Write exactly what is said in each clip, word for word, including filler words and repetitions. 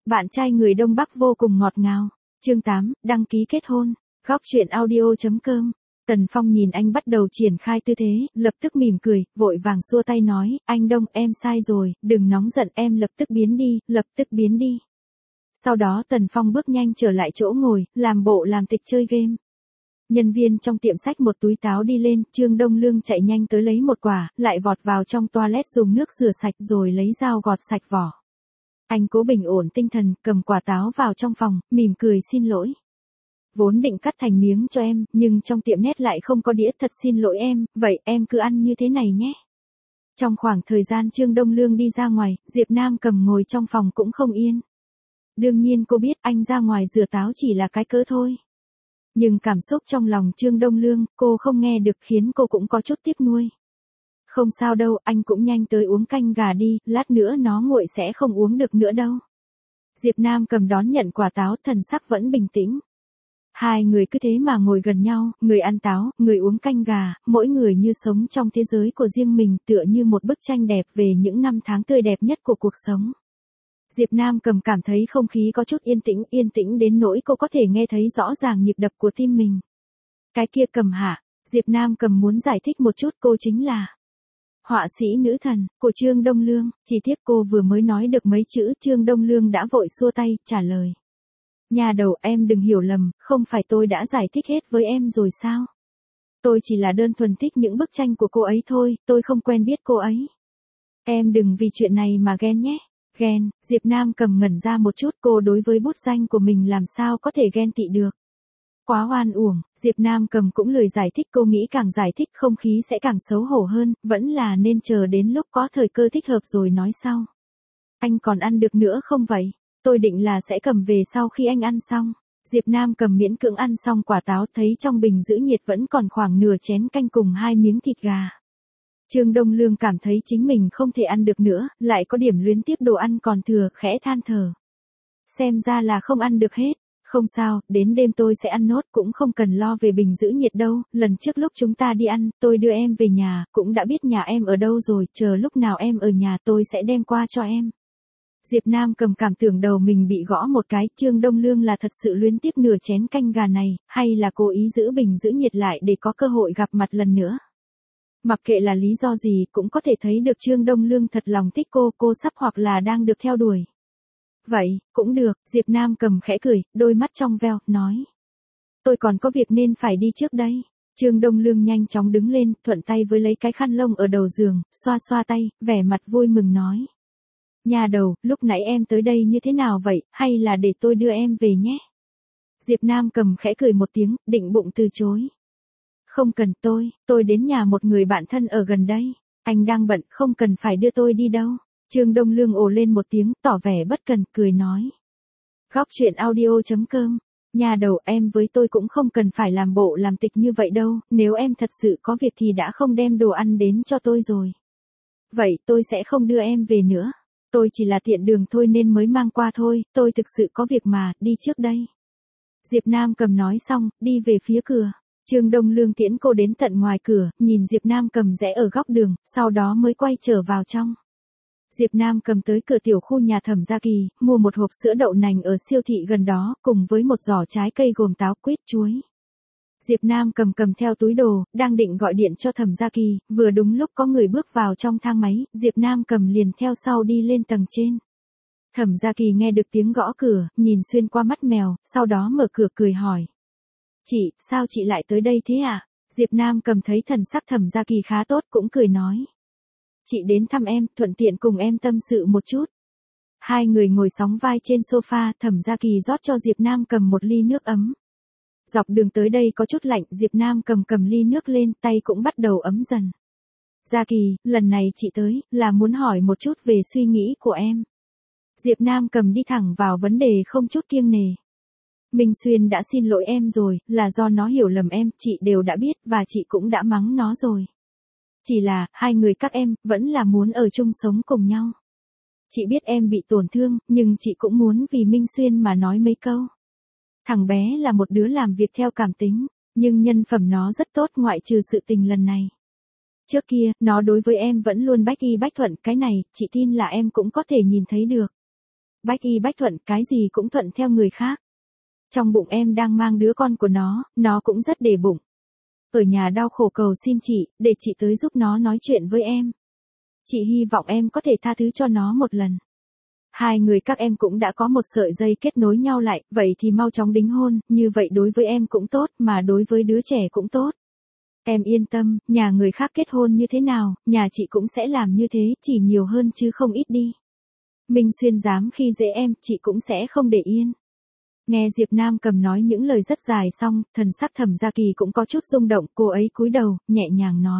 Bạn trai người Đông Bắc vô cùng ngọt ngào. Chương tám, đăng ký kết hôn. Góc truyện audio chấm com. Tần Phong nhìn anh bắt đầu triển khai tư thế, lập tức mỉm cười, vội vàng xua tay nói, anh Đông, em sai rồi, đừng nóng giận, em lập tức biến đi, lập tức biến đi. Sau đó Tần Phong bước nhanh trở lại chỗ ngồi, làm bộ làm tịch chơi game. Nhân viên trong tiệm xách một túi táo đi lên, Trương Đông Lương chạy nhanh tới lấy một quả, lại vọt vào trong toilet dùng nước rửa sạch rồi lấy dao gọt sạch vỏ. Anh cố bình ổn tinh thần, cầm quả táo vào trong phòng, mỉm cười xin lỗi. Vốn định cắt thành miếng cho em, nhưng trong tiệm net lại không có đĩa, thật xin lỗi em, vậy em cứ ăn như thế này nhé. Trong khoảng thời gian Trương Đông Lương đi ra ngoài, Diệp Nam Cầm ngồi trong phòng cũng không yên. Đương nhiên cô biết anh ra ngoài rửa táo chỉ là cái cớ thôi. Nhưng cảm xúc trong lòng Trương Đông Lương, cô không nghe được khiến cô cũng có chút tiếc nuối. Không sao đâu, anh cũng nhanh tới uống canh gà đi, lát nữa nó nguội sẽ không uống được nữa đâu. Diệp Nam Cầm đón nhận quả táo, thần sắc vẫn bình tĩnh. Hai người cứ thế mà ngồi gần nhau, người ăn táo, người uống canh gà, mỗi người như sống trong thế giới của riêng mình, tựa như một bức tranh đẹp về những năm tháng tươi đẹp nhất của cuộc sống. Diệp Nam Cầm cảm thấy không khí có chút yên tĩnh, yên tĩnh đến nỗi cô có thể nghe thấy rõ ràng nhịp đập của tim mình. Cái kia Cầm hả? Diệp Nam Cầm muốn giải thích một chút, cô chính là họa sĩ nữ thần của Trương Đông Lương, chỉ tiếc cô vừa mới nói được mấy chữ, Trương Đông Lương đã vội xua tay, trả lời. Nhà đầu, em đừng hiểu lầm, không phải tôi đã giải thích hết với em rồi sao? Tôi chỉ là đơn thuần thích những bức tranh của cô ấy thôi, tôi không quen biết cô ấy. Em đừng vì chuyện này mà ghen nhé. Ghen, Diệp Nam Cầm ngẩn ra một chút, cô đối với bút danh của mình làm sao có thể ghen tị được. Quá oan uổng, Diệp Nam Cầm cũng lười giải thích, cô nghĩ càng giải thích không khí sẽ càng xấu hổ hơn, vẫn là nên chờ đến lúc có thời cơ thích hợp rồi nói sau. Anh còn ăn được nữa không vậy? Tôi định là sẽ cầm về sau khi anh ăn xong. Diệp Nam Cầm miễn cưỡng ăn xong quả táo, thấy trong bình giữ nhiệt vẫn còn khoảng nửa chén canh cùng hai miếng thịt gà. Trương Đông Lương cảm thấy chính mình không thể ăn được nữa, lại có điểm luyến tiếc đồ ăn còn thừa, khẽ than thở. Xem ra là không ăn được hết. Không sao, đến đêm tôi sẽ ăn nốt, cũng không cần lo về bình giữ nhiệt đâu, lần trước lúc chúng ta đi ăn, tôi đưa em về nhà, cũng đã biết nhà em ở đâu rồi, chờ lúc nào em ở nhà tôi sẽ đem qua cho em. Diệp Nam Cầm cảm tưởng đầu mình bị gõ một cái, Trương Đông Lương là thật sự luyến tiếc nửa chén canh gà này, hay là cố ý giữ bình giữ nhiệt lại để có cơ hội gặp mặt lần nữa. Mặc kệ là lý do gì cũng có thể thấy được Trương Đông Lương thật lòng thích cô, cô sắp hoặc là đang được theo đuổi. Vậy, cũng được, Diệp Nam Cầm khẽ cười, đôi mắt trong veo, nói. Tôi còn có việc nên phải đi trước đây. Trương Đông Lương nhanh chóng đứng lên, thuận tay với lấy cái khăn lông ở đầu giường, xoa xoa tay, vẻ mặt vui mừng nói. Nhà đầu, lúc nãy em tới đây như thế nào vậy, hay là để tôi đưa em về nhé? Diệp Nam Cầm khẽ cười một tiếng, định bụng từ chối. Không cần tôi, tôi đến nhà một người bạn thân ở gần đây. Anh đang bận, không cần phải đưa tôi đi đâu. Trương Đông Lương ồ lên một tiếng, tỏ vẻ bất cần, cười nói. Góc truyện audio chấm com. Nhà đầu, em với tôi cũng không cần phải làm bộ làm tịch như vậy đâu, nếu em thật sự có việc thì đã không đem đồ ăn đến cho tôi rồi. Vậy tôi sẽ không đưa em về nữa. Tôi chỉ là tiện đường thôi nên mới mang qua thôi, tôi thực sự có việc mà, đi trước đây. Diệp Nam Cầm nói xong, đi về phía cửa. Trương Đông Lương tiễn cô đến tận ngoài cửa, nhìn Diệp Nam Cầm rẽ ở góc đường, sau đó mới quay trở vào trong. Diệp Nam Cầm tới cửa tiểu khu nhà Thẩm Gia Kỳ, mua một hộp sữa đậu nành ở siêu thị gần đó, cùng với một giỏ trái cây gồm táo, quýt, chuối. Diệp Nam Cầm cầm theo túi đồ, đang định gọi điện cho Thẩm Gia Kỳ, vừa đúng lúc có người bước vào trong thang máy, Diệp Nam Cầm liền theo sau đi lên tầng trên. Thẩm Gia Kỳ nghe được tiếng gõ cửa, nhìn xuyên qua mắt mèo, sau đó mở cửa cười hỏi. Chị, sao chị lại tới đây thế ạ? À? Diệp Nam Cầm thấy thần sắc Thẩm Gia Kỳ khá tốt cũng cười nói. Chị đến thăm em, thuận tiện cùng em tâm sự một chút. Hai người ngồi sóng vai trên sofa, Thẩm Gia Kỳ rót cho Diệp Nam Cầm một ly nước ấm. Dọc đường tới đây có chút lạnh, Diệp Nam Cầm cầm ly nước lên, tay cũng bắt đầu ấm dần. Gia Kỳ, lần này chị tới, là muốn hỏi một chút về suy nghĩ của em. Diệp Nam Cầm đi thẳng vào vấn đề không chút kiêng nề. Minh Xuyên đã xin lỗi em rồi, là do nó hiểu lầm em, chị đều đã biết, và chị cũng đã mắng nó rồi. Chỉ là, hai người các em, vẫn là muốn ở chung sống cùng nhau. Chị biết em bị tổn thương, nhưng chị cũng muốn vì Minh Xuyên mà nói mấy câu. Thằng bé là một đứa làm việc theo cảm tính, nhưng nhân phẩm nó rất tốt ngoại trừ sự tình lần này. Trước kia, nó đối với em vẫn luôn bách y bách thuận, cái này, chị tin là em cũng có thể nhìn thấy được. Bách y bách thuận, cái gì cũng thuận theo người khác. Trong bụng em đang mang đứa con của nó, nó cũng rất để bụng. Ở nhà đau khổ cầu xin chị, để chị tới giúp nó nói chuyện với em. Chị hy vọng em có thể tha thứ cho nó một lần. Hai người các em cũng đã có một sợi dây kết nối nhau lại, vậy thì mau chóng đính hôn, như vậy đối với em cũng tốt, mà đối với đứa trẻ cũng tốt. Em yên tâm, nhà người khác kết hôn như thế nào, nhà chị cũng sẽ làm như thế, chỉ nhiều hơn chứ không ít đi. Minh Xuyên dám khi dễ em, chị cũng sẽ không để yên. Nghe Diệp Nam Cầm nói những lời rất dài xong, thần sắc Thẩm Gia Kỳ cũng có chút rung động, cô ấy cúi đầu, nhẹ nhàng nói.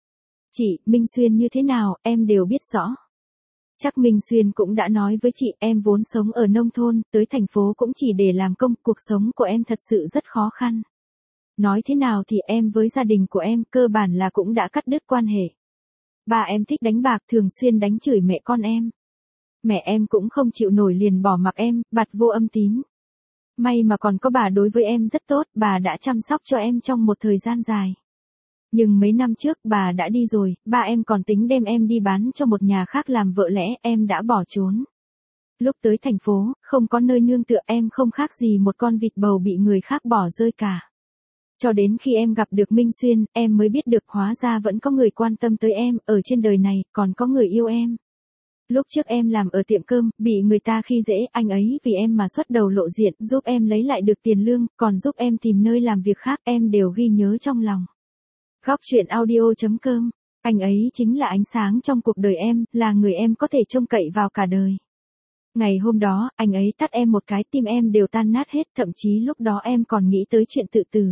Chị, Minh Xuyên như thế nào, em đều biết rõ. Chắc Minh Xuyên cũng đã nói với chị, em vốn sống ở nông thôn, tới thành phố cũng chỉ để làm công, cuộc sống của em thật sự rất khó khăn. Nói thế nào thì em với gia đình của em cơ bản là cũng đã cắt đứt quan hệ. Ba em thích đánh bạc, thường xuyên đánh chửi mẹ con em. Mẹ em cũng không chịu nổi liền bỏ mặc em, bặt vô âm tín. May mà còn có bà đối với em rất tốt, bà đã chăm sóc cho em trong một thời gian dài. Nhưng mấy năm trước bà đã đi rồi, ba em còn tính đem em đi bán cho một nhà khác làm vợ lẽ, em đã bỏ trốn. Lúc tới thành phố, không có nơi nương tựa, em không khác gì một con vịt bầu bị người khác bỏ rơi cả. Cho đến khi em gặp được Minh Xuyên, em mới biết được hóa ra vẫn có người quan tâm tới em, ở trên đời này, còn có người yêu em. Lúc trước em làm ở tiệm cơm, bị người ta khi dễ, anh ấy vì em mà xuất đầu lộ diện, giúp em lấy lại được tiền lương, còn giúp em tìm nơi làm việc khác, em đều ghi nhớ trong lòng. Góc truyện audio chấm com, anh ấy chính là ánh sáng trong cuộc đời em, là người em có thể trông cậy vào cả đời. Ngày hôm đó, anh ấy tát em một cái, tim em đều tan nát hết, thậm chí lúc đó em còn nghĩ tới chuyện tự tử.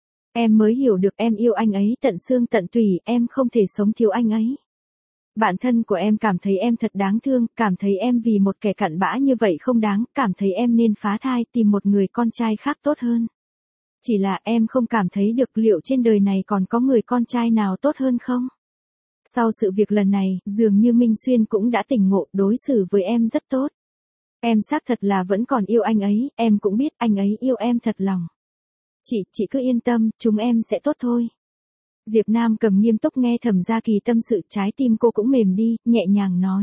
Em mới hiểu được em yêu anh ấy tận xương tận tủy, em không thể sống thiếu anh ấy. Bạn thân của em cảm thấy em thật đáng thương, cảm thấy em vì một kẻ cặn bã như vậy không đáng, cảm thấy em nên phá thai tìm một người con trai khác tốt hơn. Chỉ là em không cảm thấy được liệu trên đời này còn có người con trai nào tốt hơn không? Sau sự việc lần này, dường như Minh Xuyên cũng đã tỉnh ngộ, đối xử với em rất tốt. Em xác thật là vẫn còn yêu anh ấy, em cũng biết anh ấy yêu em thật lòng. Chị, chị cứ yên tâm, chúng em sẽ tốt thôi. Diệp Nam Cầm nghiêm túc nghe Thẩm Gia Kỳ tâm sự, trái tim cô cũng mềm đi, nhẹ nhàng nói.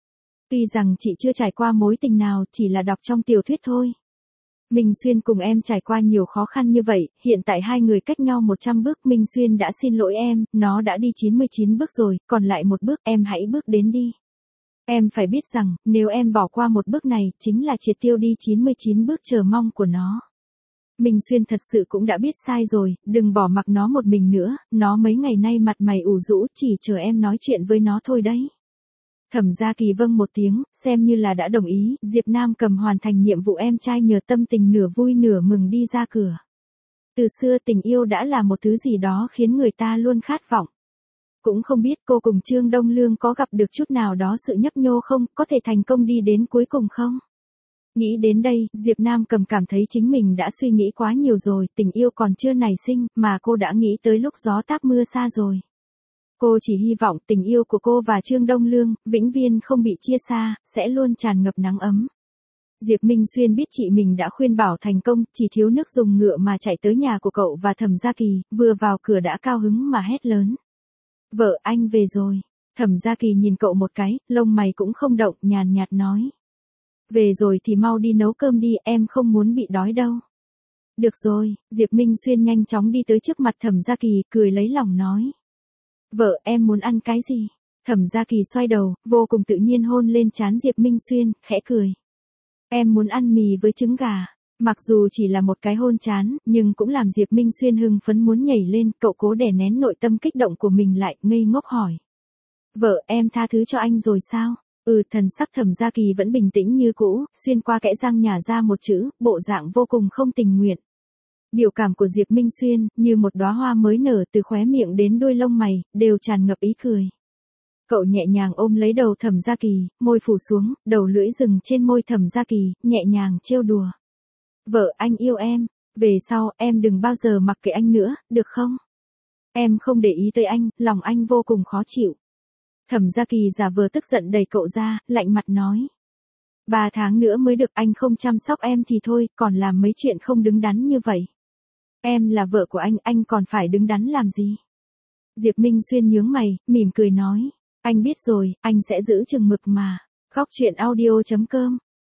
Tuy rằng chị chưa trải qua mối tình nào, chỉ là đọc trong tiểu thuyết thôi. Minh Xuyên cùng em trải qua nhiều khó khăn như vậy, hiện tại hai người cách nhau một trăm bước, Minh Xuyên đã xin lỗi em, nó đã đi chín mươi chín bước rồi, còn lại một bước, em hãy bước đến đi. Em phải biết rằng, nếu em bỏ qua một bước này, chính là triệt tiêu đi chín mươi chín bước chờ mong của nó. Minh Xuyên thật sự cũng đã biết sai rồi, đừng bỏ mặc nó một mình nữa, nó mấy ngày nay mặt mày ủ rũ, chỉ chờ em nói chuyện với nó thôi đấy. Thẩm Gia Kỳ vâng một tiếng, xem như là đã đồng ý, Diệp Nam Cầm hoàn thành nhiệm vụ em trai nhờ tâm tình nửa vui nửa mừng đi ra cửa. Từ xưa tình yêu đã là một thứ gì đó khiến người ta luôn khát vọng. Cũng không biết cô cùng Trương Đông Lương có gặp được chút nào đó sự nhấp nhô không, có thể thành công đi đến cuối cùng không? Nghĩ đến đây, Diệp Nam Cầm cảm thấy chính mình đã suy nghĩ quá nhiều rồi, tình yêu còn chưa nảy sinh, mà cô đã nghĩ tới lúc gió táp mưa xa rồi. Cô chỉ hy vọng tình yêu của cô và Trương Đông Lương, vĩnh viễn không bị chia xa, sẽ luôn tràn ngập nắng ấm. Diệp Minh Xuyên biết chị mình đã khuyên bảo thành công, chỉ thiếu nước dùng ngựa mà chạy tới nhà của cậu và Thẩm Gia Kỳ, vừa vào cửa đã cao hứng mà hét lớn. Vợ anh về rồi. Thẩm Gia Kỳ nhìn cậu một cái, lông mày cũng không động, nhàn nhạt nói. Về rồi thì mau đi nấu cơm đi, em không muốn bị đói đâu. Được rồi, Diệp Minh Xuyên nhanh chóng đi tới trước mặt Thẩm Gia Kỳ, cười lấy lòng nói. Vợ, em muốn ăn cái gì? Thẩm Gia Kỳ xoay đầu, vô cùng tự nhiên hôn lên trán Diệp Minh Xuyên, khẽ cười. Em muốn ăn mì với trứng gà. Mặc dù chỉ là một cái hôn trán, nhưng cũng làm Diệp Minh Xuyên hưng phấn muốn nhảy lên, cậu cố đè nén nội tâm kích động của mình lại, ngây ngốc hỏi. Vợ, em tha thứ cho anh rồi sao? Ừ, thần sắc Thẩm Gia Kỳ vẫn bình tĩnh như cũ, xuyên qua kẽ răng nhả ra một chữ, bộ dạng vô cùng không tình nguyện. Biểu cảm của Diệp Minh Xuyên, như một đóa hoa mới nở từ khóe miệng đến đuôi lông mày, đều tràn ngập ý cười. Cậu nhẹ nhàng ôm lấy đầu Thẩm Gia Kỳ, môi phủ xuống, đầu lưỡi dừng trên môi Thẩm Gia Kỳ, nhẹ nhàng trêu đùa. Vợ, anh yêu em, về sau, em đừng bao giờ mặc kệ anh nữa, được không? Em không để ý tới anh, lòng anh vô cùng khó chịu. Thẩm Gia Kỳ giả vờ tức giận đẩy cậu ra, lạnh mặt nói. Ba tháng nữa mới được, anh không chăm sóc em thì thôi, còn làm mấy chuyện không đứng đắn như vậy. Em là vợ của anh, anh còn phải đứng đắn làm gì? Diệp Minh Xuyên nhướng mày, mỉm cười nói. Anh biết rồi, anh sẽ giữ chừng mực mà. Góc truyện audio chấm com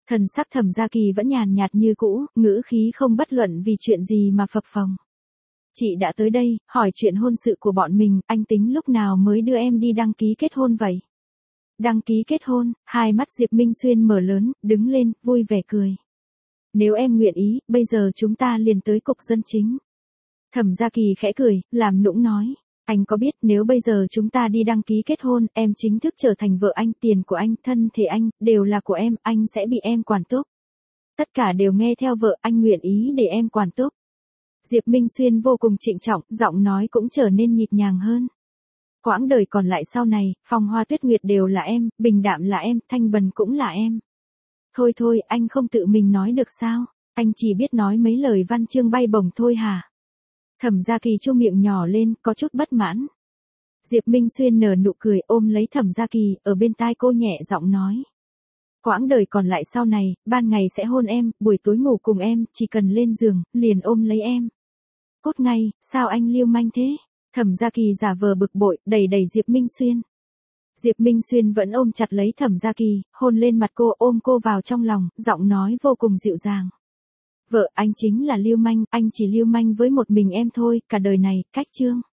Thần sắc Thẩm Gia Kỳ vẫn nhàn nhạt như cũ, ngữ khí không bất luận vì chuyện gì mà phập phồng. Chị đã tới đây, hỏi chuyện hôn sự của bọn mình, anh tính lúc nào mới đưa em đi đăng ký kết hôn vậy? Đăng ký kết hôn, hai mắt Diệp Minh Xuyên mở lớn, đứng lên, vui vẻ cười. Nếu em nguyện ý, bây giờ chúng ta liền tới cục dân chính. Thẩm Gia Kỳ khẽ cười, làm nũng nói. Anh có biết nếu bây giờ chúng ta đi đăng ký kết hôn, em chính thức trở thành vợ anh, tiền của anh, thân thể anh, đều là của em, anh sẽ bị em quản túc. Tất cả đều nghe theo vợ, anh nguyện ý để em quản túc. Diệp Minh Xuyên vô cùng trịnh trọng, giọng nói cũng trở nên nhịp nhàng hơn. Quãng đời còn lại sau này, Phong Hoa Tuyết Nguyệt đều là em, Bình Đạm là em, Thanh Bần cũng là em. Thôi thôi, anh không tự mình nói được sao? Anh chỉ biết nói mấy lời văn chương bay bổng thôi hả? Thẩm Gia Kỳ chu miệng nhỏ lên, có chút bất mãn. Diệp Minh Xuyên nở nụ cười, ôm lấy Thẩm Gia Kỳ, ở bên tai cô nhẹ giọng nói. Quãng đời còn lại sau này, ban ngày sẽ hôn em, buổi tối ngủ cùng em, chỉ cần lên giường, liền ôm lấy em. Cốt ngay, sao anh liêu manh thế? Thẩm Gia Kỳ giả vờ bực bội, đẩy đẩy Diệp Minh Xuyên. Diệp Minh Xuyên vẫn ôm chặt lấy Thẩm Gia Kỳ, hôn lên mặt cô, ôm cô vào trong lòng, giọng nói vô cùng dịu dàng. Vợ anh chính là liêu manh, anh chỉ liêu manh với một mình em thôi, cả đời này, cách chương.